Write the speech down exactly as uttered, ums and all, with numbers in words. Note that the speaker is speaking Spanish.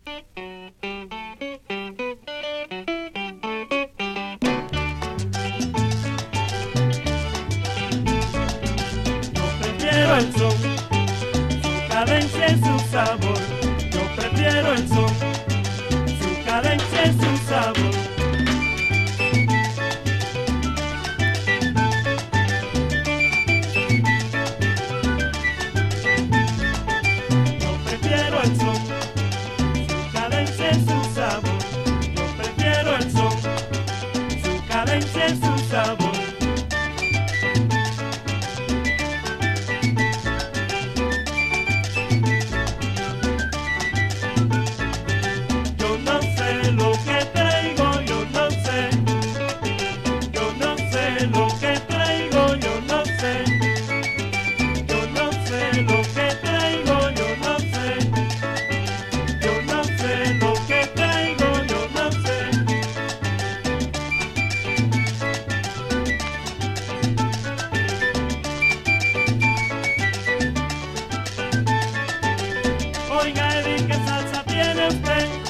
Prefiero el son, su cadencia y su sabor. Yo prefiero el son, su cadencia y su sabor. Yo prefiero el son, su cadencia y su sabor. Yo prefiero el son, su cadencia y su sabor. Oiga, Eddie, ¿qué salsa tiene usted?